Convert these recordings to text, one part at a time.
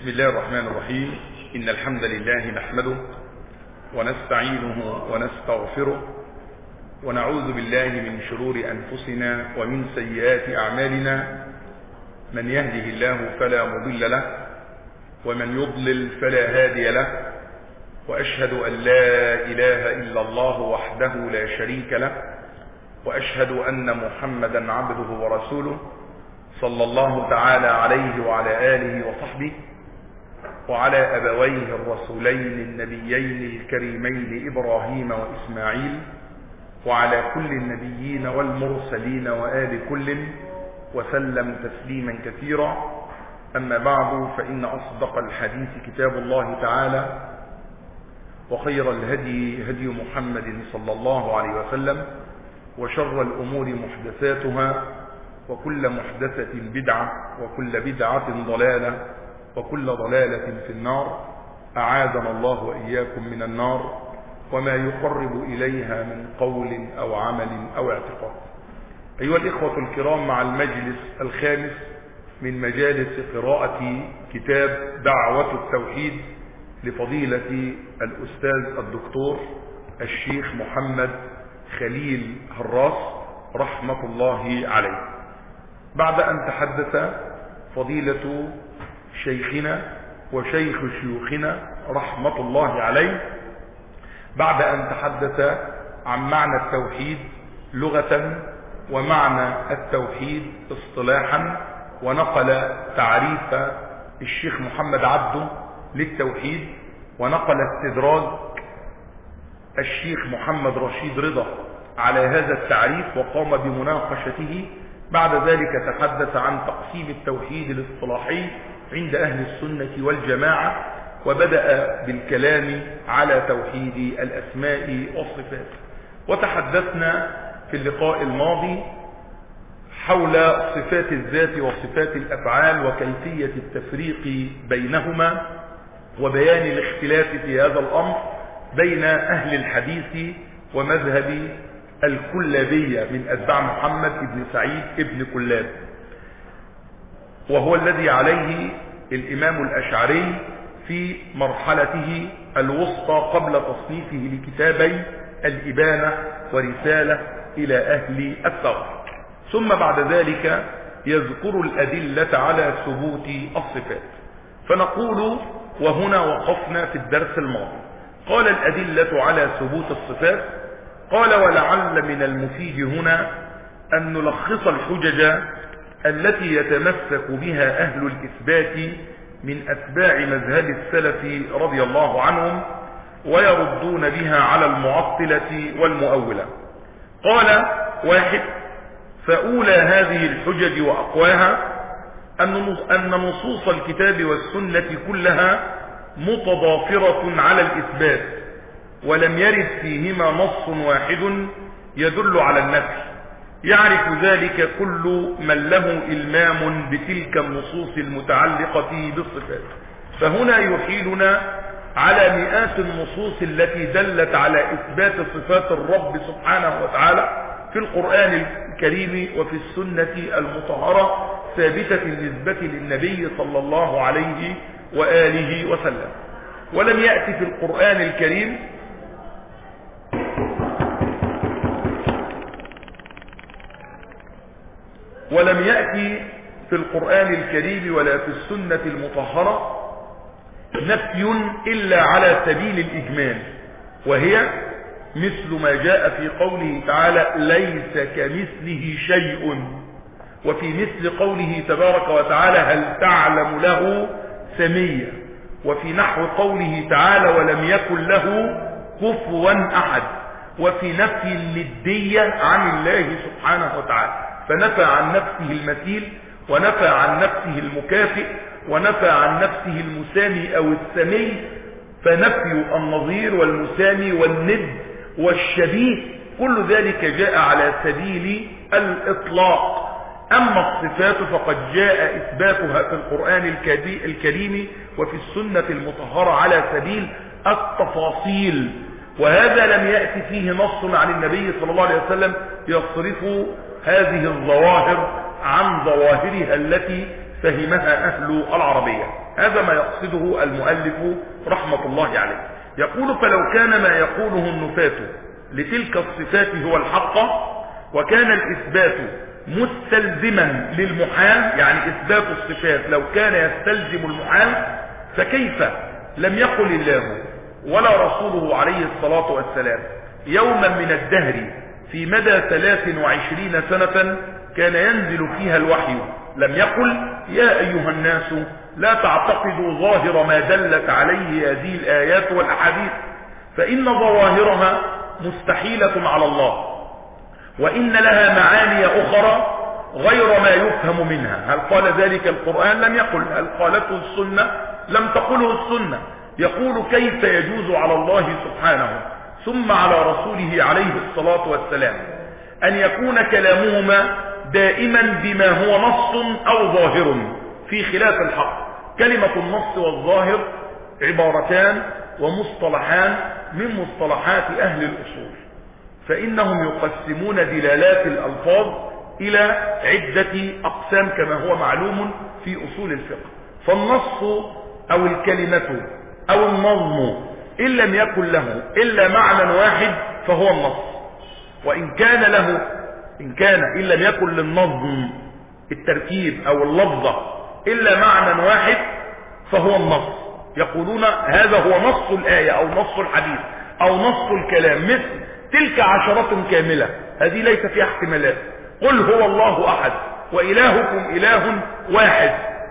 بسم الله الرحمن الرحيم. إن الحمد لله نحمده ونستعينه ونستغفره ونعوذ بالله من شرور أنفسنا ومن سيئات أعمالنا. من يهده الله فلا مضل له ومن يضلل فلا هادي له، وأشهد أن لا إله إلا الله وحده لا شريك له، وأشهد أن محمدا عبده ورسوله صلى الله تعالى عليه وعلى آله وصحبه وعلى أبويه الرسولين النبيين الكريمين إبراهيم وإسماعيل وعلى كل النبيين والمرسلين وآل كل وسلم تسليما كثيرا. أما بعد، فإن أصدق الحديث كتاب الله تعالى، وخير الهدي هدي محمد صلى الله عليه وسلم، وشر الأمور محدثاتها، وكل محدثة بدعة، وكل بدعة ضلالة، وكل ضلالة في النار. أعاذنا الله وإياكم من النار وما يقرب إليها من قول أو عمل أو اعتقاد. أيها الإخوة الكرام، مع المجلس الخامس من مجالس قراءة كتاب دعوة التوحيد لفضيلة الأستاذ الدكتور الشيخ محمد خليل هراس رحمة الله عليه. بعد أن تحدث فضيلة شيخنا وشيخ شيوخنا رحمة الله عليه، بعد أن تحدث عن معنى التوحيد لغة ومعنى التوحيد اصطلاحا، ونقل تعريف الشيخ محمد عبده للتوحيد، ونقل استدراج الشيخ محمد رشيد رضا على هذا التعريف وقام بمناقشته. بعد ذلك تحدث عن تقسيم التوحيد الاصطلاحي عند أهل السنة والجماعة، وبدأ بالكلام على توحيد الأسماء والصفات. وتحدثنا في اللقاء الماضي حول صفات الذات وصفات الأفعال وكيفية التفريق بينهما، وبيان الاختلاف في هذا الأمر بين أهل الحديث ومذهب الكلابية من أتباع محمد بن سعيد بن كلاب، وهو الذي عليه الإمام الأشعري في مرحلته الوسطى قبل تصنيفه لكتابي الإبانة ورسالة إلى أهل الثغر. ثم بعد ذلك يذكر الأدلة على ثبوت الصفات. فنقول وهنا وقفنا في الدرس الماضي. قال الأدلة على ثبوت الصفات. قال ولعل من المفيد هنا أن نلخص الحجج التي يتمسك بها أهل الإثبات من أتباع مذهب السلف رضي الله عنهم، ويردون بها على المعطلة والمؤولة. قال: 1. فأولى هذه الحجج وأقواها أن نصوص الكتاب والسنة كلها متضافرة على الإثبات، ولم يرد فيهما نص واحد يدل على النفي. يعرف ذلك كل من له إلمام بتلك النصوص المتعلقة بالصفات. فهنا يحيلنا على مئات النصوص التي دلت على إثبات صفات الرب سبحانه وتعالى في القرآن الكريم وفي السنة المطهرة، ثابتة النسبة للنبي صلى الله عليه وآله وسلم. ولم يأتي في القرآن الكريم ولا في السنة المطهرة نفي إلا على سبيل الإجمال، وهي مثل ما جاء في قوله تعالى: ليس كمثله شيء، وفي مثل قوله تبارك وتعالى: هل تعلم له سميا، وفي نحو قوله تعالى: ولم يكن له كفوا أحد، وفي نفي الندية عن الله سبحانه وتعالى، فنفى عن نفسه المثيل، ونفى عن نفسه المكافئ، ونفى عن نفسه المسامي أو السمي. فنفي النظير والمسامي والند والشبيه كل ذلك جاء على سبيل الإطلاق. أما الصفات فقد جاء إثباتها في القرآن الكريم وفي السنة المطهرة على سبيل التفاصيل، وهذا لم يأتي فيه نص عن النبي صلى الله عليه وسلم يصرف هذه الظواهر عن ظواهرها التي فهمها أهل العربية. هذا ما يقصده المؤلف رحمة الله عليه. يقول: فلو كان ما يقوله النفاة لتلك الصفات هو الحق، وكان الإثبات مستلزما للمحال، يعني إثبات الصفات لو كان يستلزم المحال، فكيف لم يقل الله ولا رسوله عليه الصلاة والسلام يوما من الدهر في مدى 23 سنة كان ينزل فيها الوحي لم يقل: يا أيها الناس لا تعتقدوا ظاهر ما دلت عليه هذه الآيات والأحاديث، فإن ظواهرها مستحيلة على الله، وإن لها معاني أخرى غير ما يفهم منها. هل قال ذلك القرآن؟ لم يقل. هل قالته السنة؟ لم تقله السنة. يقول: كيف يجوز على الله سبحانه ثم على رسوله عليه الصلاة والسلام أن يكون كلامهما دائما بما هو نص أو ظاهر في خلاف الحق؟ كلمة النص والظاهر عبارتان ومصطلحان من مصطلحات أهل الأصول، فإنهم يقسمون دلالات الألفاظ إلى عدة أقسام كما هو معلوم في أصول الفقه. فالنص أو الكلمة أو النظم إن لم يكن له إلا معنى واحد فهو النص، وإن إن لم يكن للنظم التركيب أو اللفظة إلا معنى واحد فهو النص. يقولون هذا هو نص الآية أو نص الحديث أو نص الكلام، مثل تلك عشرة كاملة، هذه ليس فيها احتمالات. قل هو الله أحد وإلهكم إله واحد،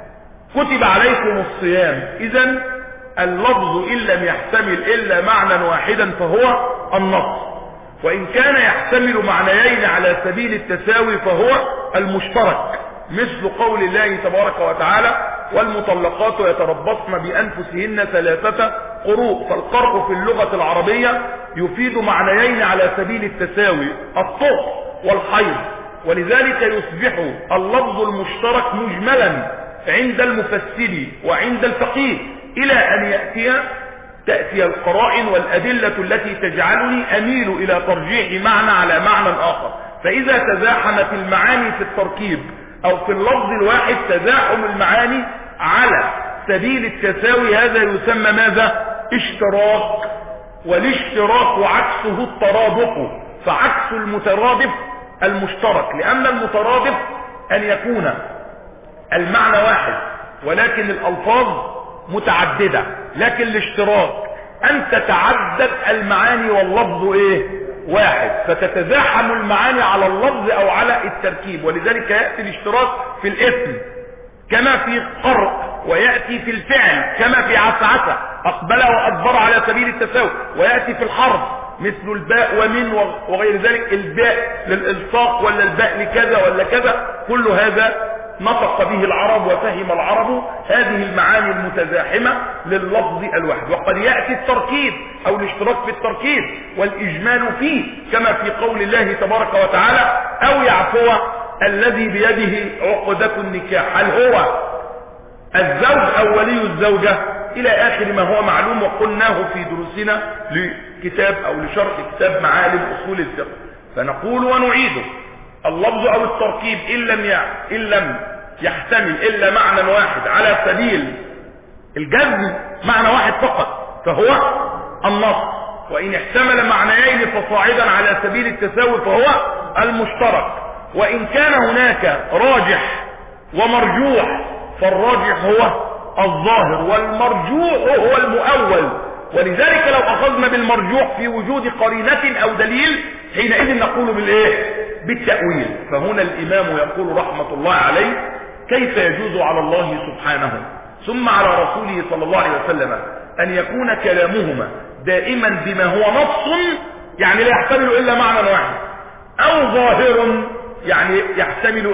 كتب عليكم الصيام. إذن اللفظ إن لم يحتمل إلا معنى واحدا فهو النص، وإن كان يحتمل معنيين على سبيل التساوي فهو المشترك، مثل قول الله تبارك وتعالى: والمطلقات يتربصن بأنفسهن 3 قروء. فالقرء في اللغة العربية يفيد معنيين على سبيل التساوي: الطهر والحيض، ولذلك يصبح اللفظ المشترك مجملا عند المفسر وعند الفقيه، إلى أن تأتي القرائن والأدلة التي تجعلني أميل إلى ترجيح معنى على معنى آخر. فإذا تزاحمت المعاني في التركيب أو في اللفظ الواحد تزاحم المعاني على سبيل التساوي، هذا يسمى ماذا؟ اشتراك. والاشتراك عكسه الترادف، فعكس المترادف المشترك، لأن المترادف أن يكون المعنى واحد ولكن الألفاظ متعددة، لكن الاشتراك أن تتعدد المعاني واللفظ واحد، فتتزاحم المعاني على اللفظ أو على التركيب. ولذلك يأتي الاشتراك في الاسم كما في قرء، ويأتي في الفعل كما في عسعسة أقبل وأدبر على سبيل التساوي، ويأتي في الحرف مثل الباء ومن وغير ذلك، الباء للإلصاق ولا الباء لكذا ولا كذا، كل هذا نطق به العرب وفهم العرب هذه المعاني المتزاحمة لللفظ الواحد. وقد يأتي التركيب أو الاشتراك في التركيب والإجمال فيه كما في قول الله تبارك وتعالى: أو يعفو الذي بيده عقدة النكاح. هل هو الزوج أو ولي الزوجة؟ إلى آخر ما هو معلوم وقلناه في دروسنا لكتاب أو لشرح كتاب معالم أصول الفقه. فنقول ونعيده: اللفظ أو التركيب إن لم يحتمل إلا معنى واحد على سبيل الجزم، معنى واحد فقط، فهو النص. وإن احتمل معنيين فصاعدا على سبيل التساوي فهو المشترك. وإن كان هناك راجح ومرجوح، فالراجح هو الظاهر والمرجوح هو المؤول. ولذلك لو أخذنا بالمرجوح في وجود قرينة أو دليل، حينئذ نقول بالتأويل. فهنا الإمام يقول رحمة الله عليه: كيف يجوز على الله سبحانه ثم على رسوله صلى الله عليه وسلم أن يكون كلامهما دائما بما هو نص، يعني لا يحتمل إلا معنى واحد، أو ظاهر، يعني يحتمل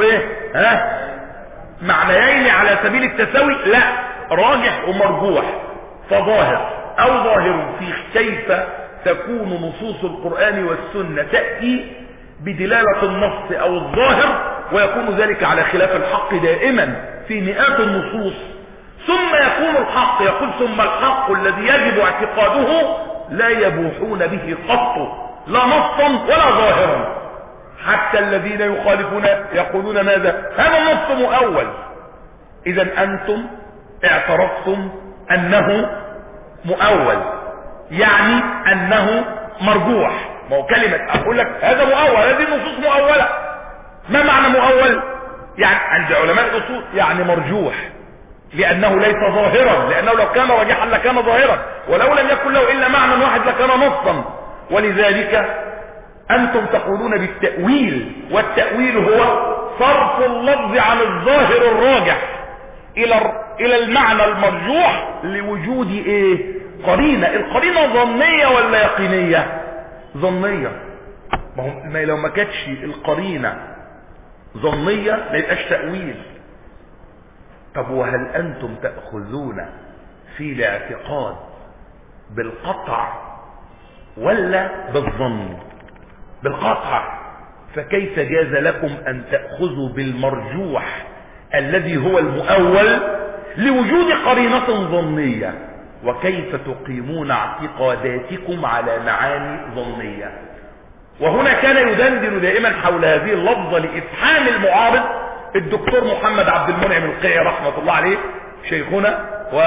معنيين على سبيل التساوي، لا، راجح ومرجوح، فظاهر أو ظاهر. في كيف تكون نصوص القرآن والسنة تأتي بدلالة النص أو الظاهر، ويكون ذلك على خلاف الحق دائما في مئات النصوص، ثم يكون الحق، يقول: ثم الحق الذي يجب اعتقاده لا يبوحون به قط، لا نصا ولا ظاهرا. حتى الذين يخالفون يقولون ماذا؟ هذا النص مؤول، اذا انتم اعترفتم انه مؤول، يعني انه مرجوح. ما هو كلمة اقول لك هذا مؤول، هذه النصوص مؤولة. ما معنى مؤول؟ يعني عند علماء الاصول يعني مرجوح، لانه ليس ظاهرا، لانه لو كان راجحا لكان ظاهرا، ولو لم يكن له الا معنى واحد لكان نصا. ولذلك انتم تقولون بالتأويل، والتأويل هو صرف اللفظ عن الظاهر الراجح الى المعنى المرجوح لوجود ايه؟ قرينة. القرينة ظنية ولا يقينية؟ ظنية. ما لو ما كانتش القرينة ظنية ما يبقاش تأويل. طب وهل انتم تأخذون في الاعتقاد بالقطع ولا بالظن؟ بالقطع. فكيف جاز لكم ان تأخذوا بالمرجوح الذي هو المؤول لوجود قرينة ظنية؟ وكيف تقيمون اعتقاداتكم على معاني ظنية؟ وهنا كان يدندن دائما حول هذه اللفظة لإفحام المعارض الدكتور محمد عبد المنعم القيعي رحمة الله عليه، شيخنا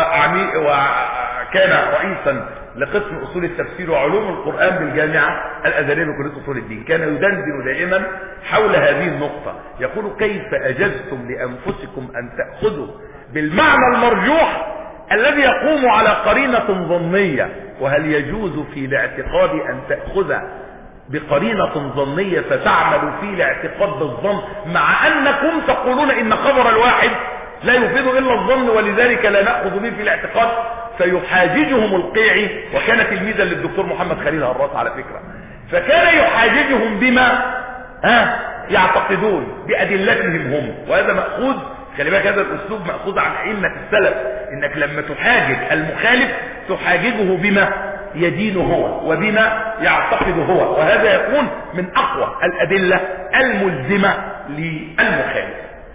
وكان رئيسا لقسم اصول التفسير وعلوم القرآن بالجامعة الازهرية بكلية اصول الدين. كان يدندن دائما حول هذه النقطة، يقول كيف اجزتم لانفسكم ان تأخذوا بالمعنى المرجوح الذي يقوم على قرينة ظنية؟ وهل يجوز في الاعتقاد ان تأخذ بقرينة ظنية فتعمل في الاعتقاد بالظن، مع انكم تقولون ان خبر الواحد لا يفيد الا الظن ولذلك لا نأخذ به في الاعتقاد؟ فيحاججهم القيعي، وكان تلميذا للدكتور محمد خليل هراس على فكرة، فكان يحاججهم بما يعتقدون بأدلتهم هم. وهذا مأخوذ، خلي بالك هذا الاسلوب مأخوذ عن ائمة السلف، انك لما تحاجج المخالف تحاججه بما يدين هو وبما يعتقد هو، وهذا يكون من اقوى الادلة الملزمة للمخالف.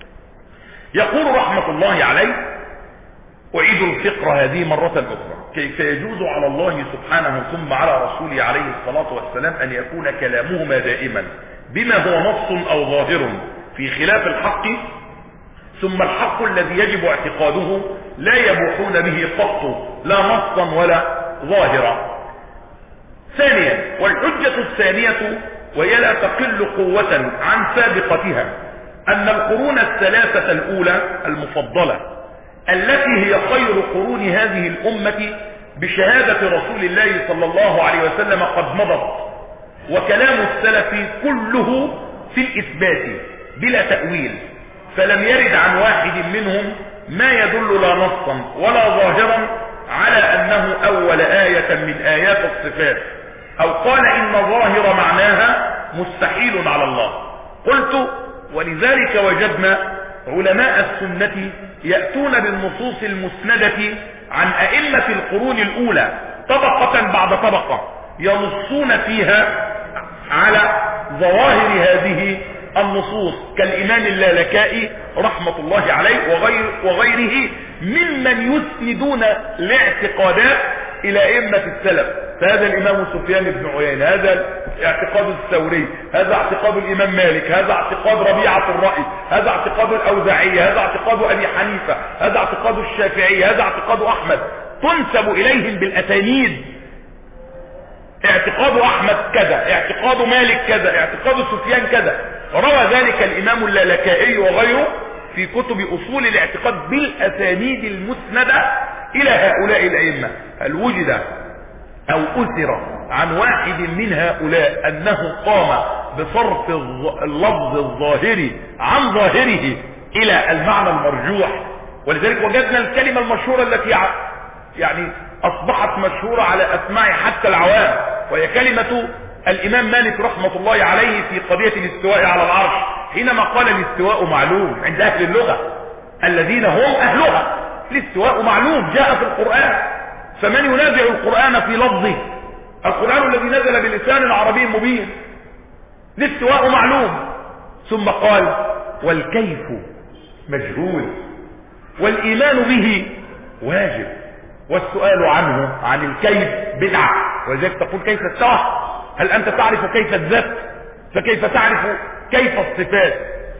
يقول رحمة الله عليه: أعيد الفقرة هذه مرة أخرى. كيف يجوز على الله سبحانه ثم على رسوله عليه الصلاة والسلام أن يكون كلامهما دائما بما هو نص أو ظاهر في خلاف الحق، ثم الحق الذي يجب اعتقاده لا يبوحون به قط لا نصا ولا ظاهرا؟ ثانيا، والحجة الثانية وهي لا تقل قوة عن سابقتها، أن القرون الثلاثة الأولى المفضلة التي هي خير قرون هذه الأمة بشهادة رسول الله صلى الله عليه وسلم قد مضت، وكلام السلف كله في الإثبات بلا تأويل، فلم يرد عن واحد منهم ما يدل لا نصا ولا ظاهرا على أنه أول آية من آيات الصفات، أو قال إن ظاهر معناها مستحيل على الله. قلت: ولذلك وجدنا علماء السنة يأتون بالنصوص المسندة عن أئمة القرون الأولى طبقة بعد طبقة ينصون فيها على ظواهر هذه النصوص، كالإمام اللالكائي رحمة الله عليه وغيره ممن يسندون الاعتقادات إلى أئمة السلف. فهذا الإمام سفيان بن عيينة، هذا اعتقاد الثوري، هذا اعتقاد الإمام مالك، هذا اعتقاد ربيعة الرأي، هذا اعتقاد الأوزاعي، هذا اعتقاد أبي حنيفة، هذا اعتقاد الشافعي، هذا اعتقاد أحمد، تنسب إليهم بالأسانيد: اعتقاد أحمد كذا، اعتقاد مالك كذا، اعتقاد سفيان كذا. روى ذلك الإمام اللالكائي وغيره في كتب أصول الاعتقاد بالأسانيد المسندة إلى هؤلاء الأئمة. هل وجد أو أثر عن واحد من هؤلاء أنه قام بصرف اللفظ الظاهري عن ظاهره إلى المعنى المرجوح؟ ولذلك وجدنا الكلمة المشهورة التي يعني أصبحت مشهورة على أسماع حتى العوام، وهي كلمة الإمام مالك رحمة الله عليه في قضية الاستواء على العرش، حينما قال: الاستواء معلوم عند أهل اللغة الذين هم أهلها. الاستواء معلوم، جاء في القرآن، فمن ينازع القرآن في لفظه؟ القرآن الذي نزل بلسان عربي مبين. الاستواء معلوم. ثم قال: والكيف مجهول، والإيمان به واجب، والسؤال عنه عن الكيف بدعة. ولذلك تقول: كيف استوى؟ هل أنت تعرف كيف الذات؟ فكيف تعرف كيف الصفات؟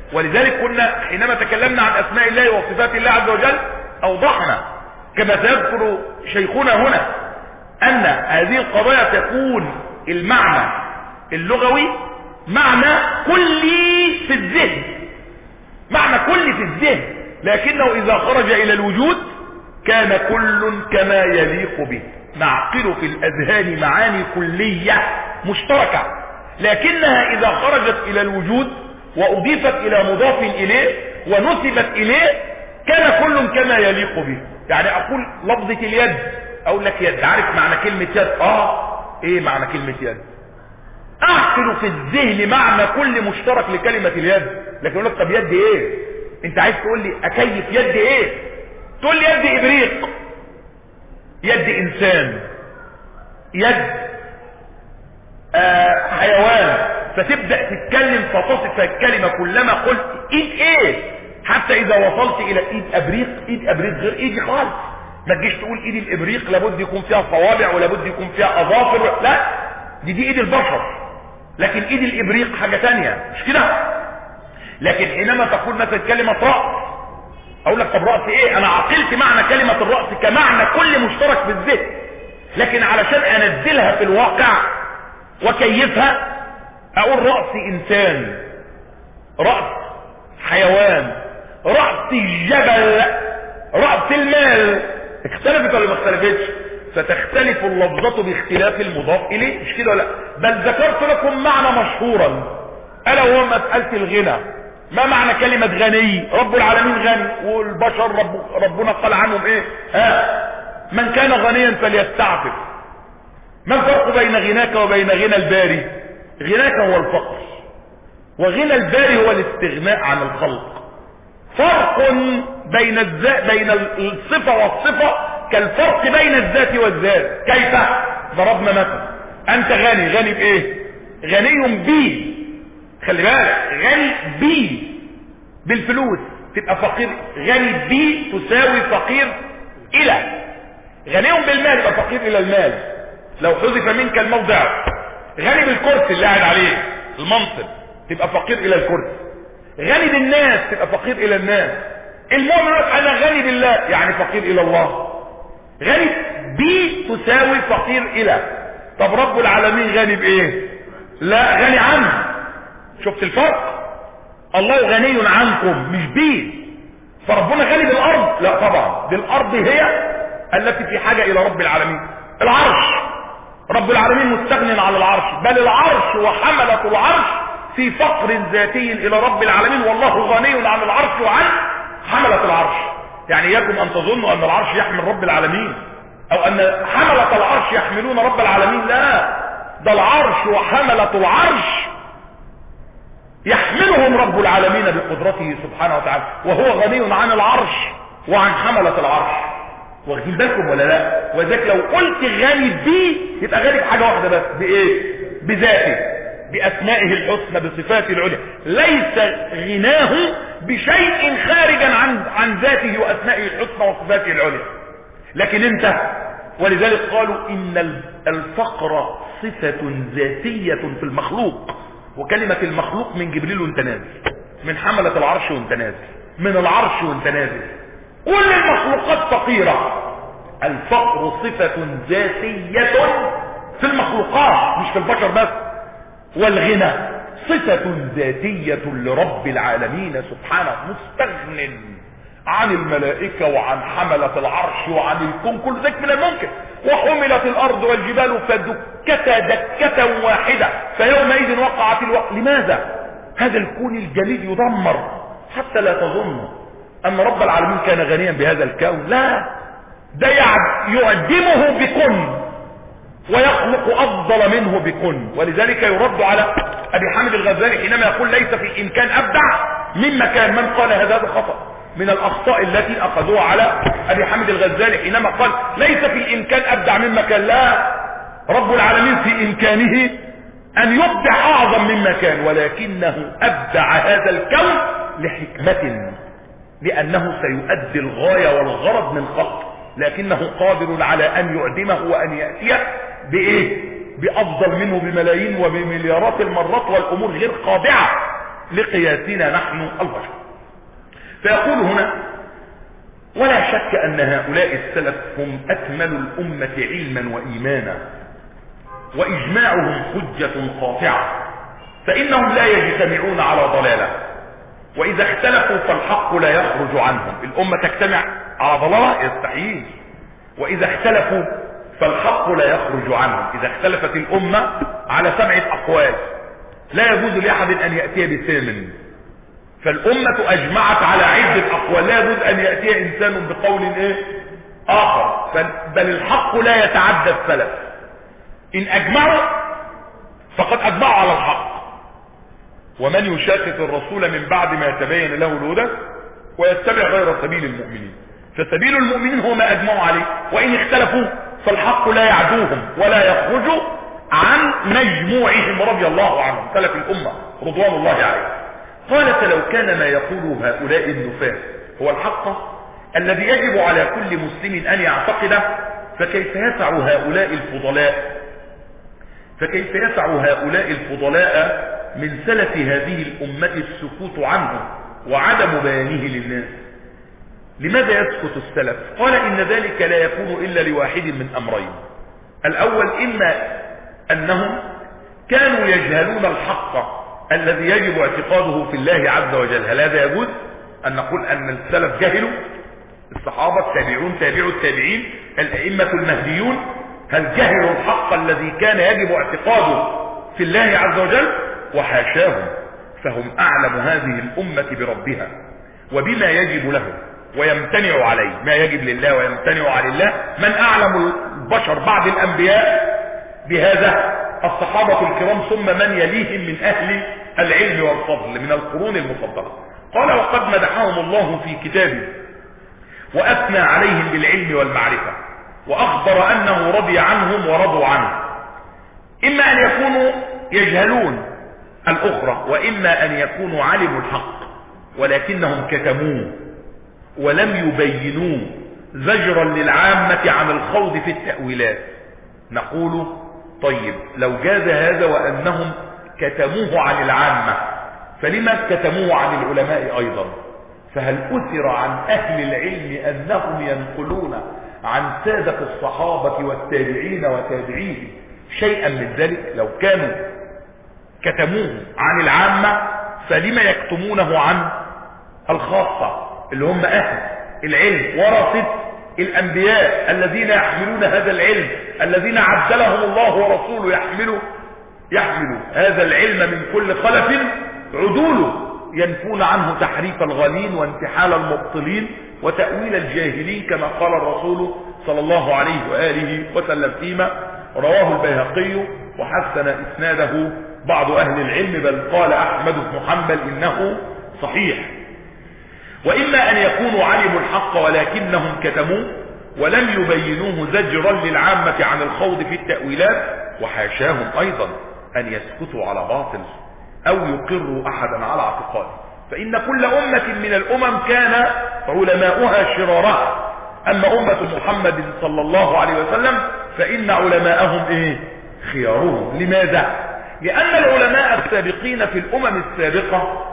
ولذلك كنا حينما تكلمنا عن اسماء الله وصفات الله عز وجل اوضحنا كما سيذكر شيخنا هنا ان هذه القضايا تكون المعنى اللغوي معنى كلي في الذهن، معنى كلي في الذهن، لكنه اذا خرج الى الوجود كان كل كما يليق به. نعقل في الاذهان معاني كلية مشتركة، لكنها اذا خرجت الى الوجود واضيفت الى مضاف اليه ونسبت اليه كان كل كما يليق به. يعني اقول لفظة اليد، اقول لك يد، عارف معنى كلمة يد؟ ايه معنى كلمة يد؟ اعقل في الذهن معنى كل مشترك لكلمة اليد، لكن اقول لك طب يد ايه؟ انت عايز تقول لي اكيف يد ايه؟ تقول لي يد ابريق، يد انسان، يد حيوان، فتبدأ تتكلم فتصف الكلمة كلما قلت ايد ايه، حتى اذا وصلت الى ايد ابريق، ايد ابريق غير ايدي خالص. ما تجيش تقول ايد الابريق لابد يكون فيها صوابع ولابد يكون فيها اظافر، لا، دي ايد البشر، لكن ايد الابريق حاجة تانية، مش كده؟ لكن حينما تقول مثلا كلمة رأس، اقول لك طب رأس ايه؟ انا عقلت معنى كلمة الرأس كمعنى كل مشترك في الذهن، لكن علشان انزلها في الواقع وكيفها اقول رأس انسان، رأس حيوان، رأس الجبل، رأس المال. اختلفت ولا ما اختلفتش؟ ستختلف اللفظة باختلاف المضاف اليه، مش كده ولا؟ بل ذكرت لكم معنى مشهورا الا وهو مسألة الغنى. ما معنى كلمة غني؟ رب العالمين غني، والبشر ربنا قال عنهم ايه؟ من كان غنيا فليستعفف. ما الفرق بين غناك وبين غنى الباري؟ غناك هو الفقر، وغنى الباري هو الاستغناء عن الخلق. فرق بين بين الصفة والصفة كالفرق بين الذات والذات. كيف؟ ضربنا مثلا، انت غني، غني بايه؟ غني بي، خلي بالك، غني بي بالفلوس تبقى فقير، غني بي تساوي فقير الى، غني بالمال يبقى فقير الى المال لو حذف منك الموضع. غني بالكرسي اللي قاعد عليه المنصب تبقى فقير الى الكرسي، غني بالناس تبقى فقير الى الناس. المؤمن يقول انا غني بالله يعني فقير الى الله، غني بي تساوي فقير الى. طب رب العالمين غني بايه؟ لا، غني عنه. شفت الفرق؟ الله غني عنكم مش بيه. فربنا غني بالارض؟ لا طبعا، دي الارض هي التي في حاجة الى رب العالمين. العرش، رب العالمين مستغن عن العرش، بل العرش وحملة العرش في فقر ذاتي الى رب العالمين، والله غني عن العرش وعن حملة العرش. يعني اياكم ان تظنوا ان العرش يحمل رب العالمين او ان حملة العرش يحملون رب العالمين، لا، ده العرش وحملة العرش يحملهم رب العالمين بقدرته سبحانه وتعالى، وهو غني عن العرش وعن حملة العرش. واخدين بالكم ولا لا؟ وذلك لو قلت غني بيه يبقى غني بحاجة واحدة بس، بايه؟ بذاته، باسمائه الحسنى، بصفاته العليا. ليس غناه بشيء خارجا عن ذاته واسمائه الحسنى وصفاته العليا. لكن انت، ولذلك قالوا ان الفقر صفة ذاتية في المخلوق، وكلمة المخلوق من جبريل وانت نازل، من حملة العرش وانت نازل، من العرش وانت نازل، كل المخلوقات فقيرة. الفقر صفة ذاتية في المخلوقات مش في البشر بس، والغنى صفة ذاتية لرب العالمين سبحانه، مستغن عن الملائكة وعن حملة العرش وعن الكون، كل ذلك من الممكن. وحملت الارض والجبال فدكتا دكة واحدة فيومئذ وقعت لماذا؟ هذا الكون الجليل يدمر، حتى لا تظن ان رب العالمين كان غنيا بهذا الكون، لا، ده يعدمه بكن ويخلق افضل منه بكن. ولذلك يرد على ابي حامد الغزالي حينما يقول ليس في الامكان ابدع مما كان. من قال هذا خطأ من الاخطاء التي اخذوها على ابي حامد الغزالي حينما قال ليس في الامكان ابدع مما كان. لا، رب العالمين في امكانه ان يبدع اعظم مما كان، ولكنه ابدع هذا الكون لحكمة، لانه سيؤدي الغاية والغرض من خلقه، لكنه قادر على ان يعدمه وان يأتيه بايه؟ بافضل منه بملايين وبمليارات المرات، والامور غير خاضعة لقياسنا نحن البشر. فيقول هنا: ولا شك أن هؤلاء السلف هم أكمل الأمة علما وإيمانا، وإجماعهم حجة قاطعة، فإنهم لا يجتمعون على ضلالة، وإذا اختلفوا فالحق لا يخرج عنهم. الأمة تجتمع على ضلالة؟ يستحيل. وإذا اختلفوا فالحق لا يخرج عنهم. إذا اختلفت الأمة على 7 أقوال لا يجوز لأحد أن يأتي بثامن، فالأمة أجمعت على عدة أقوال، لا يجوز أن يأتي إنسان بقول آخر، بل الحق لا يتعدى السلف. إن أجمعوا فقد أجمعوا على الحق. ومن يشاقق الرسول من بعد ما تبين له الهدى ويتبع غير سبيل المؤمنين فسبيل المؤمنين هو ما أجمعوا عليه، وإن اختلفوا فالحق لا يعدوهم ولا يخرج عن مجموعهم رضي الله عنهم سلف الأمة رضوان الله عليهم. قال: فلو كان ما يقوله هؤلاء النفاة هو الحق الذي يجب على كل مسلم أن يعتقده، فكيف يسع هؤلاء الفضلاء من سلف هذه الأمة السكوت عنه وعدم بيانه للناس؟ لماذا يسكت السلف؟ قال: إن ذلك لا يكون إلا لواحد من أمرين: الأول إما أنهم كانوا يجهلون الحق الذي يجب اعتقاده في الله عز وجل. هل هذا يجوز أن نقول أن السلف جهلوا؟ الصحابة، التابعون، تابعوا التابعين، الأئمة المهديون، هل جهلوا الحق الذي كان يجب اعتقاده في الله عز وجل؟ وحاشاهم، فهم أعلم هذه الأمة بربها وبما يجب له ويمتنع عليه، ما يجب لله ويمتنع على الله. من أعلم البشر بعد الأنبياء بهذا؟ الصحابة الكرام، ثم من يليهم من أهل العلم والفضل من القرون المفضلة. قال: وقد مدحهم الله في كتابه وأثنى عليهم بالعلم والمعرفة، وأخبر أنه رضي عنهم ورضوا عنه. إما أن يكونوا يجهلون الأخرى، وإما أن يكونوا علموا الحق ولكنهم كتموه ولم يبينوه زجرا للعامة عن الخوض في التأويلات. نقول: طيب، لو جاز هذا وأنهم كتموه عن العامة، فلما كتموه عن العلماء أيضا؟ فهل أثر عن أهل العلم أنهم ينقلون عن سادة الصحابة والتابعين وتابعيهم شيئا من ذلك؟ لو كانوا كتموه عن العامة فلما يكتمونه عن الخاصة اللي هم أهل العلم ورثة الأنبياء الذين يحملون هذا العلم، الذين عدلهم الله ورسوله يحملوا هذا العلم من كل خلف عدوله، ينفون عنه تحريف الغالين وانتحال المبطلين وتأويل الجاهلين، كما قال الرسول صلى الله عليه وآله وسلم فيما رواه البيهقي وحسن إسناده بعض أهل العلم، بل قال أحمد بن حنبل إنه صحيح. وإما أن يكونوا علموا الحق ولكنهم كتموه ولم يبينوه زجرا للعامة عن الخوض في التأويلات، وحاشاهم أيضا أن يسكتوا على باطل أو يقروا أحدا على اعتقاده، فإن كل أمة من الأمم كان علماؤها شرارها، أما أمة محمد صلى الله عليه وسلم فإن علماءهم خيارهم. لماذا؟ لأن العلماء السابقين في الأمم السابقة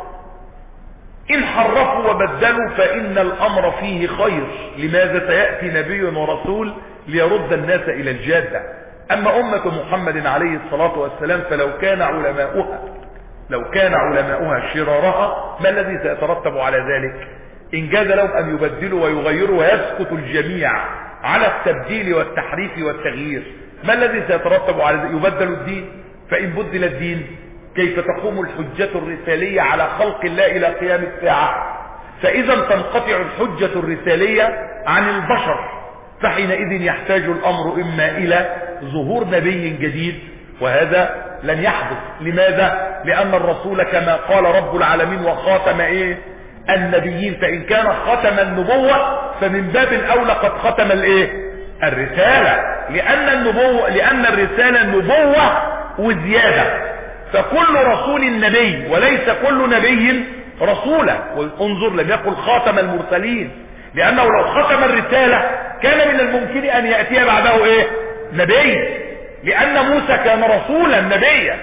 إن حرفوا وبدلوا فإن الأمر فيه خير. لماذا؟ سيأتي نبي ورسول ليرد الناس إلى الجادة. أما أمة محمد عليه الصلاة والسلام فلو كان علماؤها شرارها، ما الذي سيترتب على ذلك؟ إن جاز لهم أن يبدلوا ويغيروا ويسكت الجميع على التبديل والتحريف والتغيير، ما الذي سيترتب على ذلك؟ يبدل الدين. فإن بدل الدين كيف تقوم الحجة الرسالية على خلق الله إلى قيام الساعة؟ فإذا تنقطع الحجة الرسالية عن البشر، فحينئذ يحتاج الأمر إما إلى ظهور نبي جديد، وهذا لن يحدث. لماذا؟ لأن الرسول كما قال رب العالمين وخاتم النبيين، فإن كان ختم النبوة فمن باب الأولى قد ختم الرسالة، لأن الرسالة نبوة وزيادة، فكل رسول نبي وليس كل نبي رسولا. وانظر، لم يقل خاتم المرسلين، لأنه لو ختم الرسالة كان من الممكن أن يأتي بعده نبي، لأن موسى كان رسولا نبيا،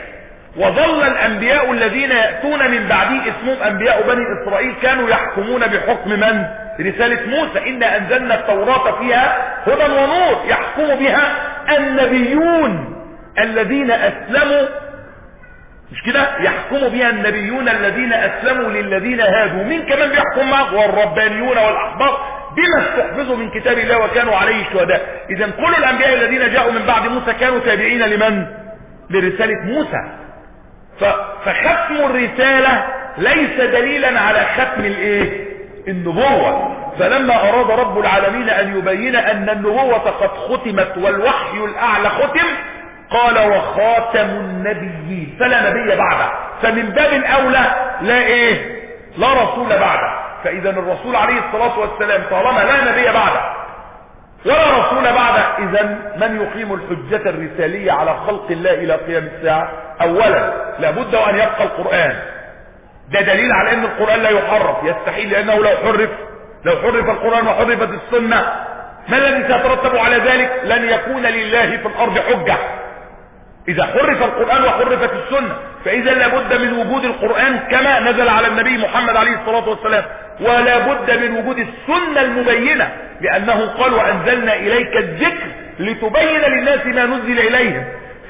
وظل الأنبياء الذين يأتون من بعده اسمهم أنبياء بني إسرائيل كانوا يحكمون بحكم من؟ رسالة موسى. إنا أنزلنا التوراة فيها هدى ونور يحكم بها النبيون الذين أسلموا، مش كده؟ يحكم بها النبيون الذين أسلموا للذين هادوا. مين كمان بيحكم معه؟ والربانيون والأحبار بما استحفظوا من كتاب الله وكانوا عليه شهداء. إذا كل الأنبياء الذين جاءوا من بعد موسى كانوا تابعين لمن؟ لرسالة موسى. فختم الرسالة ليس دليلا على ختم النبوة. فلما أراد رب العالمين أن يبين أن النبوة قد ختمت والوحي الأعلى ختم قال وخاتم النبيين فلا نبي بعده. فمن باب الأولى لا رسول بعده. فإذا الرسول عليه الصلاة والسلام طالما لا نبي بعده ولا رسول بعده، إذا من يقيم الحجة الرسالية على خلق الله إلى قيام الساعة؟ أولا لابد أن يبقى القرآن. ده دليل على أن القرآن لا يحرف، يستحيل، لأنه لو حرف القرآن وحرفت السنة ما الذي سيترتب على ذلك؟ لن يكون لله في الأرض حجة إذا حرف القرآن وحرفت السنة. فإذا لابد من وجود القرآن كما نزل على النبي محمد عليه الصلاة والسلام، ولا بد من وجود السنة المبينة، لأنه قال وأنزلنا إليك الذكر لتبين للناس ما نزل إليهم.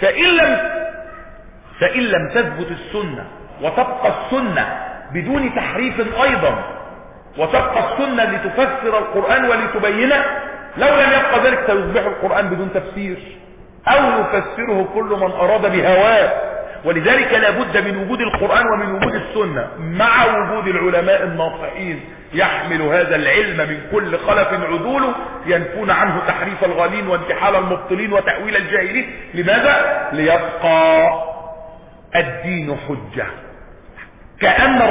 فإن لم تثبت السنة وتبقى السنة بدون تحريف أيضا، وتبقى السنة لتفسر القرآن ولتبينه، لو لم يبقى ذلك سيصبح القرآن بدون تفسير أو يفسره كل من أراد بهواه. ولذلك لا بد من وجود القرآن ومن وجود السنة مع وجود العلماء الناصحين يحمل هذا العلم من كل خلف عدوله ينفون عنه تحريف الغالين وانتحال المبطلين وتأويل الجاهلين. لماذا؟ ليبقى الدين حجة. كأن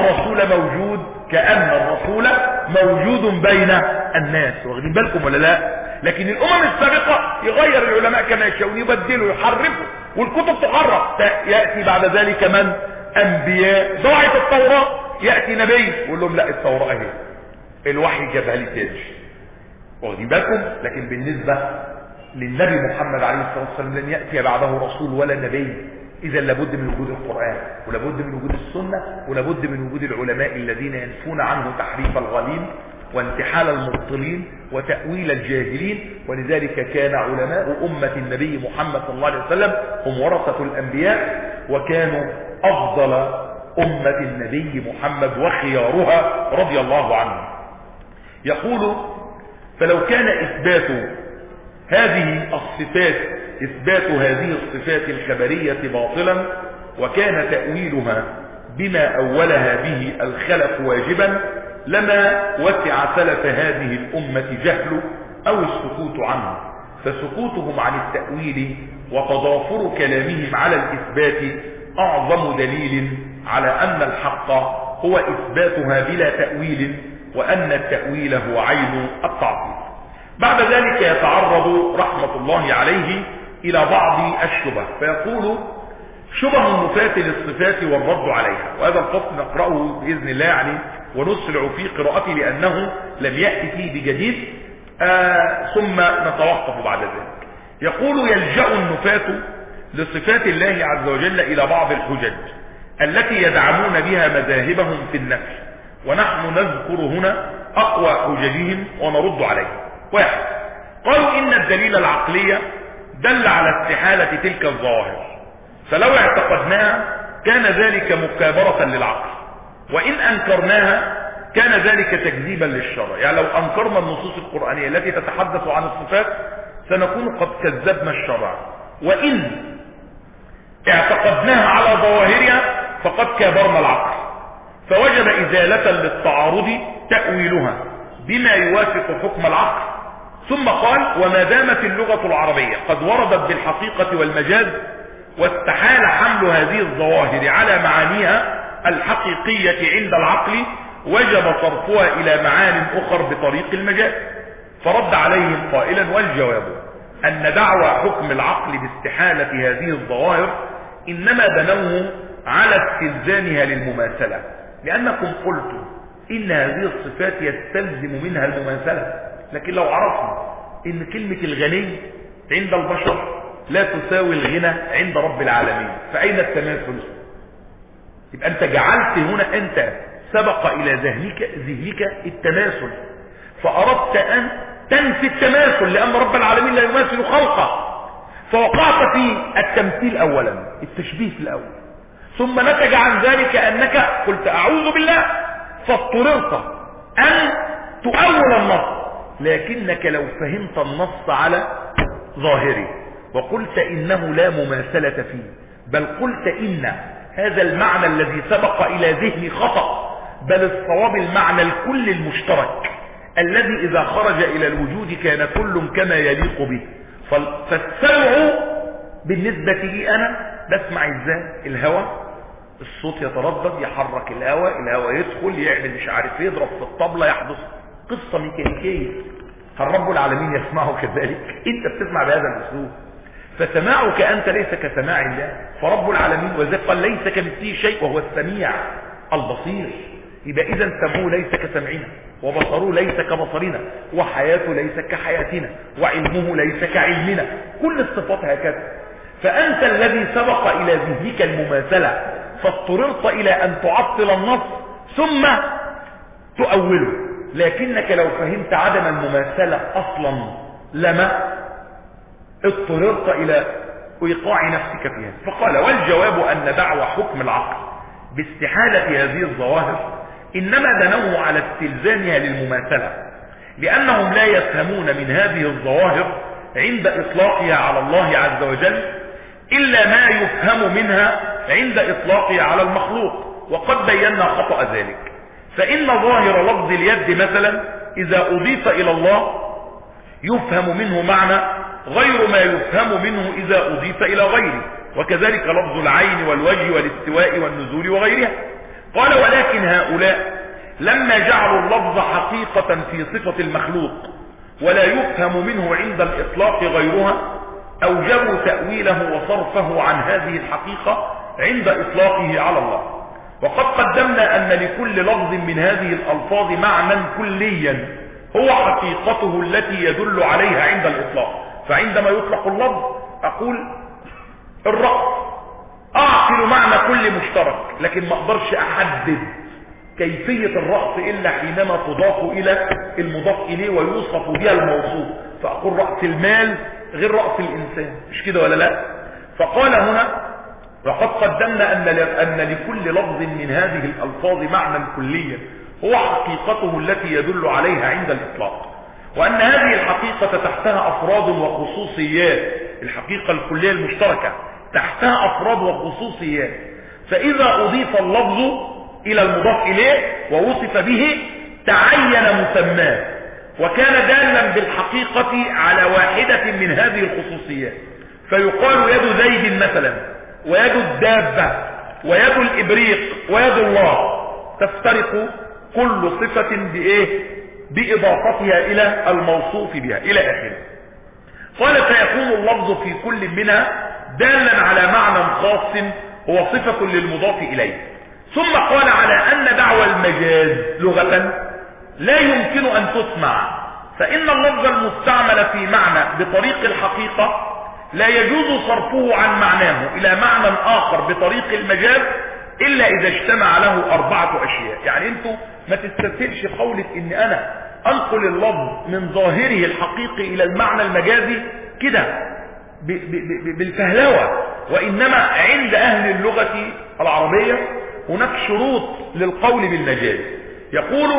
الرسول موجود بين الناس. واخدين بالكم ولا لا؟ لكن الامم السابقة يغير العلماء كما يشاءون، يبدلوا يحرفوا والكتب تحرف. يأتي بعد ذلك من؟ انبياء. ضاعت التوراة يأتي نبي يقول لهم لا التوراة اهي، الوحي جابها لي تاني. واخدين بالكم؟ لكن بالنسبة للنبي محمد عليه الصلاة والسلام لن يأتي بعده رسول ولا نبي. إذا لابد من وجود القرآن، ولابد من وجود السنة، ولابد من وجود العلماء الذين ينفون عنه تحريف الغالين وانتحال المبطلين وتأويل الجاهلين. ولذلك كان علماء أمة النبي محمد صلى الله عليه وسلم هم ورثة الأنبياء، وكانوا أفضل أمة النبي محمد وخيارها رضي الله عنه. يقول فلو كان إثبات هذه الصفات الخبرية باطلا وكان تأويلها بما أولها به الخلق واجبا لما وسع سلف هذه الأمة جهل أو السكوت عنه. فسكوتهم عن التأويل وتضافر كلامهم على الإثبات أعظم دليل على أن الحق هو إثباتها بلا تأويل، وأن التأويل هو عين التعطيل. بعد ذلك يتعرض رحمة الله عليه إلى بعض الشبه، فيقول شبه النفاة للصفات والرد عليها. وهذا الفصل نقرأه بإذن الله يعني ونسرع في قراءته لأنه لم يأتي فيه بجديد، ثم نتوقف بعد ذلك. يقول يلجأ النفاة لصفات الله عز وجل إلى بعض الحجج التي يدعمون بها مذاهبهم في النفي، ونحن نذكر هنا أقوى حججهم ونرد عليه. واحد، قالوا إن الدليل العقلي دل على استحالة تلك الظواهر، فلو اعتقدناها كان ذلك مكابرة للعقل، وإن أنكرناها كان ذلك تكذيبا للشرع. يعني لو أنكرنا النصوص القرآنية التي تتحدث عن الصفات سنكون قد كذبنا الشرع، وإن اعتقدناها على ظواهرها فقد كابرنا العقل. فوجب إزالة للتعارض تأويلها بما يوافق حكم العقل. ثم قال وما دامت اللغة العربية قد وردت بالحقيقة والمجاز واستحال حمل هذه الظواهر على معانيها الحقيقية عند العقل وجب صرفها إلى معان أخر بطريق المجاز. فرد عليهم قائلا والجواب أن دعوى حكم العقل باستحالة هذه الظواهر إنما بنوه على استلزامها للمماثلة، لأنكم قلتم إن هذه الصفات يستلزم منها المماثلة. لكن لو عرفنا إن كلمة الغني عند البشر لا تساوي الغنى عند رب العالمين، فأين التماثل؟ يبقى انت جعلت هنا، انت سبق الى ذهنك التماثل، فاردت ان تنفي التماثل لان رب العالمين لا يماثل خلقه، فوقعت في التمثيل اولا، التشبيه في الاول، ثم نتج عن ذلك انك قلت اعوذ بالله، فاضطررت ان تؤول النص، لكنك لو فهمت النص على ظاهره وقلت انه لا مماثلة فيه، بل قلت ان هذا المعنى الذي سبق الى ذهني خطأ، بل الصواب المعنى الكل المشترك الذي اذا خرج الى الوجود كان كل كما يليق به. فالسمع بالنسبة لي انا بسمع ازاي؟ الهواء، الصوت يتردد يحرك الهواء يدخل يعمل مش عارف يضرب في الطبلة، يحدث قصة ميكانيكية. هل رب العالمين يسمعه كذلك؟ انت بتسمع بهذا الاسلوب، فسماعك انت ليس كسماع الله. فرب العالمين وذلك قال ليس كمثله شيء وهو السميع البصير. يبقى اذا سمعه ليس كسمعنا، وبصره ليس كبصرنا، وحياته ليس كحياتنا، وعلمه ليس كعلمنا، كل الصفات هكذا. فانت الذي سبق الى ذهنك المماثلة، فاضطررت الى ان تعطل النص ثم تؤوله، لكنك لو فهمت عدم المماثلة اصلا لما اضطررت الى ايقاع نفسك فيها. فقال والجواب ان دعوى حكم العقل باستحالة هذه الظواهر انما دنوه على استلزامها للمماثلة، لانهم لا يفهمون من هذه الظواهر عند اطلاقها على الله عز وجل الا ما يفهم منها عند اطلاقها على المخلوق، وقد بينا خطأ ذلك. فان ظاهر لفظ اليد مثلا اذا اضيف الى الله يفهم منه معنى غير ما يفهم منه اذا اضيف الى غيره، وكذلك لفظ العين والوجه والاستواء والنزول وغيرها. قال ولكن هؤلاء لما جعلوا اللفظ حقيقة في صفة المخلوق ولا يفهم منه عند الإطلاق غيرها أوجبوا تأويله وصرفه عن هذه الحقيقة عند إطلاقه على الله. وقد قدمنا أن لكل لفظ من هذه الألفاظ معنى كليا هو حقيقته التي يدل عليها عند الإطلاق. فعندما يطلق اللفظ أقول الرأس، أعقل معنى كل مشترك، لكن ما أقدرش أحدد كيفية الرأس إلا حينما تضاف إلى المضاف إليه ويوصف بها الموصوف، فأقول رأس المال غير رأس الإنسان، مش كده ولا لا؟ فقال هنا وقد قدمنا أن لكل لفظ من هذه الألفاظ معنى كليا هو حقيقته التي يدل عليها عند الإطلاق، وأن هذه الحقيقة تحتها أفراد وخصوصيات. الحقيقة الكلية المشتركة تحتها أفراد وخصوصيات، فإذا أضيف اللفظ إلى المضاف إليه ووصف به تعين مسماه وكان دالا بالحقيقة على واحدة من هذه الخصوصيات، فيقال يد زيد مثلا، ويد الدابة، ويد الإبريق، ويد الله، تفترق كل صفة بإضافتها إلى الموصوف بها إلى آخره. قال فيكون اللفظ في كل منها دالا على معنى خاص هو صفة للمضاف إليه. ثم قال على أن دعوى المجاز لغة لا يمكن أن تسمع، فإن اللفظ المستعمل في معنى بطريق الحقيقة لا يجوز صرفه عن معناه إلى معنى آخر بطريق المجاز إلا إذا اجتمع له 4 أشياء. يعني انتوا ما تستسهلش قولة إن أنا أنقل اللفظ من ظاهره الحقيقي إلى المعنى المجازي كده بالفهلوة، وإنما عند أهل اللغة العربية هناك شروط للقول بالمجاز. يقول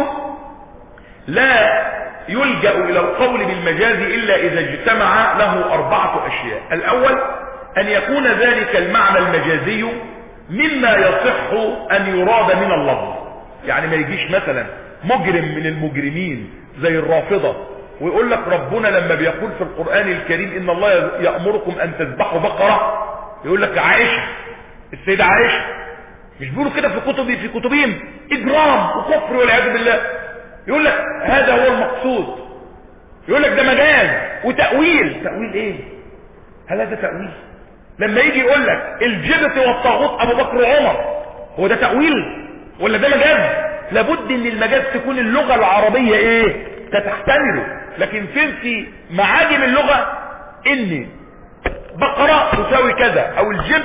لا يلجأ إلى القول بالمجاز إلا إذا اجتمع له 4 أشياء. الأول أن يكون ذلك المعنى المجازي مما يصح أن يراد من اللفظ. يعني ما يجيش مثلا مجرم من المجرمين زي الرافضة ويقول لك ربنا لما بيقول في القرآن الكريم إن الله يأمركم أن تذبحوا بقرة، يقول لك عائشة، السيدة عائشة، مش بيقولوا كده في كتبهم إجرام وكفر والعياذ بالله، يقول لك هذا هو المقصود، يقول لك ده مجاز وتأويل. تأويل ايه؟ هل هذا تأويل؟ لما يجي يقول لك الجبت والطاغوت ابو بكر وعمر، هو ده تأويل ولا ده مجاز؟ لابد ان المجاز تكون اللغة العربية تحتمله. لكن في معاجم اللغة ان بقرة تساوي كذا او الجبت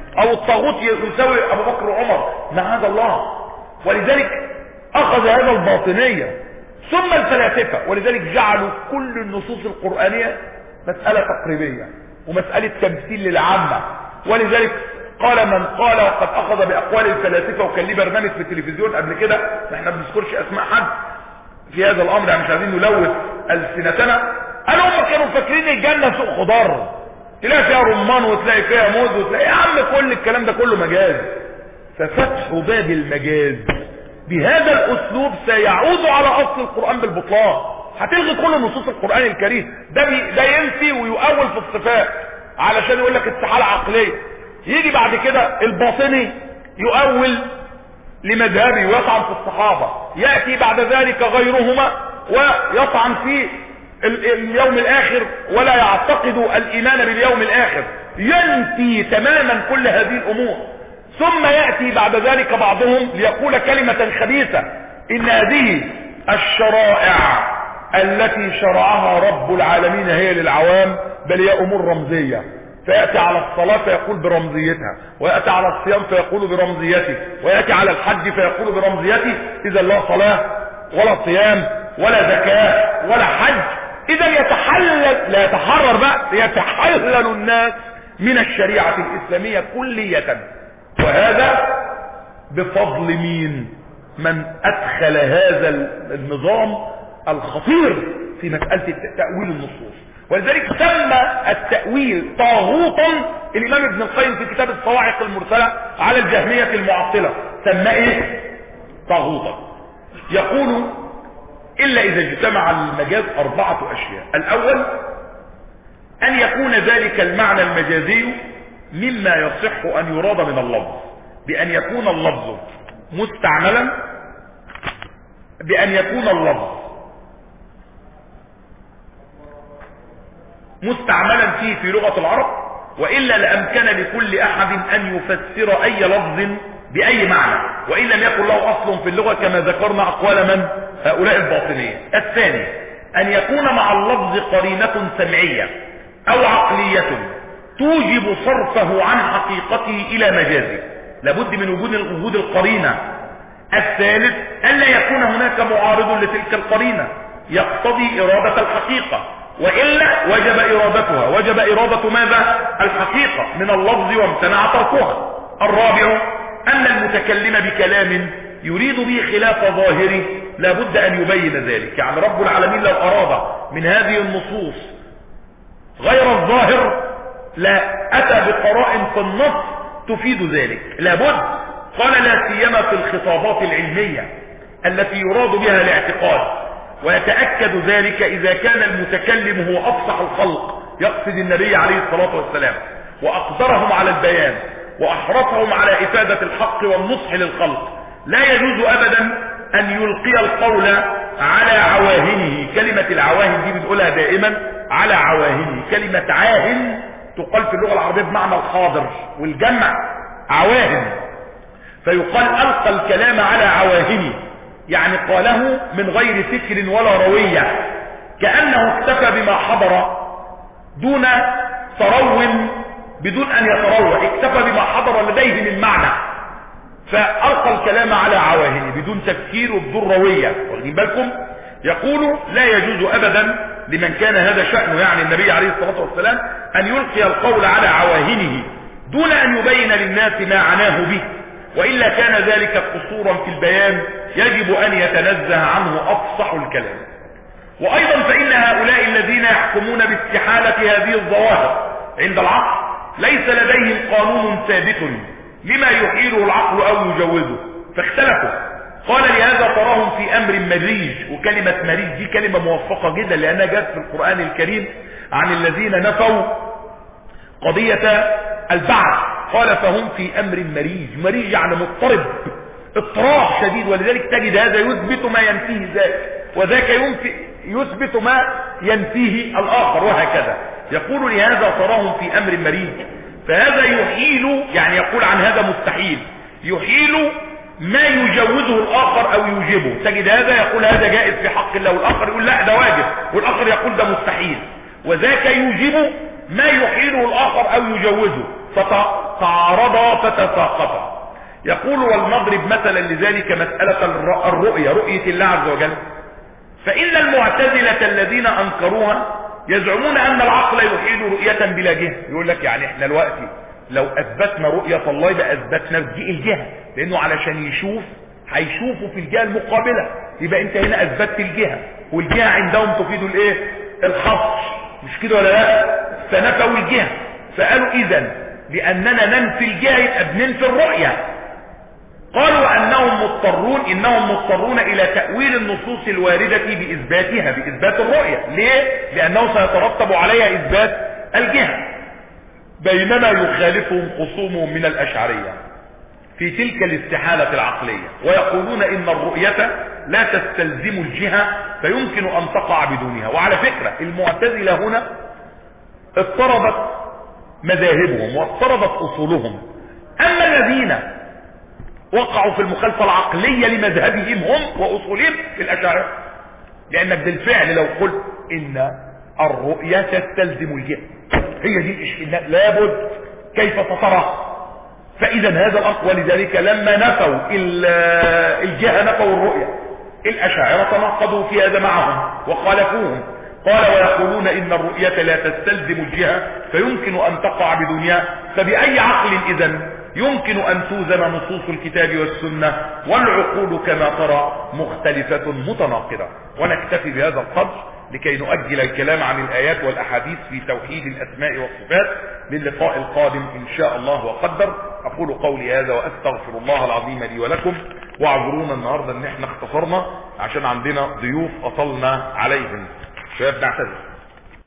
او الطاغوت يساوي ابو بكر وعمر، معاذ الله. ولذلك اخذ هذا الباطنية. ثم الفلاسفة، ولذلك جعلوا كل النصوص القرآنية مسألة تقريبية ومسألة تمثيل للعامة. ولذلك قال من قال وقد اخذ باقوال الفلاسفة، وكان ليه برنامج في التلفزيون قبل كده، احنا ما بنذكرش اسماء حد في هذا الامر، يعني مش عايزين نلوث السنتنا. قالوا هم كانوا فاكرين الجنة سوق خضار، تلاقي فيها رمان وتلاقي فيها موز وتلاقي، يا عم كل الكلام ده كله مجاز. ففتح باب المجاز بهذا الاسلوب سيعود على اصل القرآن بالبطلان. هتلغي كل نصوص القرآن الكريم. ده ينفي ويؤول في الصفات علشان يقول لك استحالة عقلية. يجي بعد كده الباطني يؤول لمذهبه ويطعن في الصحابة، يأتي بعد ذلك غيرهما ويطعن في اليوم الاخر ولا يعتقد الايمان باليوم الاخر، ينفي تماما كل هذه الامور. ثم يأتي بعد ذلك بعضهم ليقول كلمة خبيثة، ان هذه الشرائع التي شرعها رب العالمين هي للعوام، بل هي امور رمزية. فيأتي على الصلاة فيقول برمزيتها، ويأتي على الصيام فيقول برمزيته، ويأتي على الحج فيقول برمزيته. اذا لا صلاة ولا صيام ولا زكاة ولا حج، اذا لا يتحرر بقى، يتحلل الناس من الشريعة الاسلامية كلية. وهذا بفضل مين؟ من ادخل هذا النظام الخطير في مسألة تأويل النصوص. ولذلك سمى التأويل طاغوتا الامام ابن القيم في كتاب الصواعق المرسلة على الجهمية المعطلة، سمى ايه؟ طاغوتا. يقول الا اذا اجتمع المجاز 4 اشياء. الاول ان يكون ذلك المعنى المجازي مما يصح ان يراد من اللفظ، بان يكون اللفظ مستعملا، بان يكون اللفظ مستعملا فيه في لغة العرب، وإلا لأمكن لكل أحد أن يفسر أي لفظ بأي معنى، وإن لم يكن له أصل في اللغة كما ذكرنا أقوال من؟ هؤلاء الباطنية. الثاني أن يكون مع اللفظ قرينة سمعية أو عقلية توجب صرفه عن حقيقته إلى مجازه، لابد من وجود القرينة. الثالث ألا يكون هناك معارض لتلك القرينة يقتضي إرادة الحقيقة، وإلا وجب إرادتها، وجب إرادة ماذا؟ الحقيقة من اللفظ وامتنع تركها. الرابع أن المتكلم بكلام يريد به خلاف ظاهره لابد أن يبين ذلك. يعني رب العالمين لو أراد من هذه النصوص غير الظاهر لا أتى بقرائن في النص تفيد ذلك، لابد. قال لا سيما في الخطابات العلمية التي يراد بها الاعتقاد، ويتأكد ذلك إذا كان المتكلم هو أفصح الخلق، يقصد النبي عليه الصلاة والسلام، وأقدرهم على البيان وأحرصهم على إفادة الحق والنصح للخلق. لا يجوز أبدا أن يلقي القول على عواهنه. كلمة العواهن دي بنقولها دائما، على عواهنه. كلمة عاهن تقال في اللغة العربية بمعنى الحاضر والجمع عواهن، فيقال ألقى الكلام على عواهنه، يعني قاله من غير فكر ولا روية، كأنه اكتفى بما حضر دون ترو، بدون أن يتروى، اكتفى بما حضر لديه من معنى، فألقى الكلام على عواهنه بدون تفكير وبدون روية. واخدين بالكم؟ يقول لا يجوز أبدا لمن كان هذا شأنه، يعني النبي عليه الصلاة والسلام، أن يلقي القول على عواهنه دون أن يبين للناس ما عناه به، وإلا كان ذلك قصورا في البيان يجب أن يتنزه عنه أفصح الكلام. وأيضا فإن هؤلاء الذين يحكمون باستحالة هذه الظواهر عند العقل ليس لديهم قانون ثابت لما يحيله العقل أو يجوزه، فاختلفوا. قال لهذا تراهم في أمر مريج، وكلمة مريج دي كلمة موفقة جدا لأنها جاءت في القرآن الكريم عن الذين نفوا قضية البعث. قال فهم في أمر مريج. مريج يعني مضطرب، اضطراب شديد، ولذلك تجد هذا يثبت ما ينفيه ذاك، وذاك يثبت ما ينفيه الآخر، وهكذا. يقول لهذا تراهم في أمر مريج، فهذا يحيل، يعني يقول عن هذا مستحيل، يحيل ما يجوزه الآخر أو يوجبه. تجد هذا يقول هذا جائز في حق الله، والآخر يقول لا ده واجب، والآخر يقول ده مستحيل، وذاك يوجب ما يحيله الآخر أو يجوزه. تعارضا فتساقطا. يقول والنضرب مثلا لذلك مسألة الرؤية، رؤية الله عز وجل. فإن المعتزلة الذين أنكروها يزعمون أن العقل يحيل رؤية بلا جهة. يقول لك يعني احنا الوقت لو أثبتنا رؤية الله يبقى أثبتنا الجهة، لأنه علشان يشوف هيشوفوا في الجهة المقابلة، يبقى انت هنا أثبتت الجهة، والجهة عندهم تفيد الايه؟ الحصر، مش كده ولا لا؟ فنفوا الجهة، فقالوا إذن لأننا ننفي الجهة يبقى بننفي الرؤية. قالوا إنهم مضطرون إلى تأويل النصوص الواردة بإثباتها، بإثبات الرؤية. ليه؟ لأنه سيترتب عليها إثبات الجهة، بينما يخالفهم خصومهم من الأشعرية في تلك الاستحالة العقلية، ويقولون إن الرؤية لا تستلزم الجهة فيمكن أن تقع بدونها. وعلى فكرة المعتزلة هنا اضطربت مذاهبهم واضطربت أصولهم. أما الذين وقعوا في المخالفة العقلية لمذهبهم هم وأصولهم الأشاعرة، لأنك بالفعل لو قلت إن الرؤية تستلزم الجهة، هي دي الإشكال، لابد كيف تترى. فإذا هذا الأقوى، لذلك لما نفوا الجهة نفوا الرؤية. الأشاعرة تناقضوا في هذا معهم وخالفوهم، قال ويقولون إن الرؤية لا تستلزم الجهة فيمكن أن تقع بدونها. فبأي عقل إذن يمكن أن توزن نصوص الكتاب والسنة والعقول كما ترى مختلفة متناقضة؟ ونكتفي بهذا القدر لكي نؤجل الكلام عن الآيات والأحاديث في توحيد الأسماء والصفات للقاء القادم إن شاء الله وقدر. أقول قولي هذا وأستغفر الله العظيم لي ولكم، واعذرونا النهاردة ان احنا اختصرنا عشان عندنا ضيوف أطلنا عليهم. شباب نعتذر.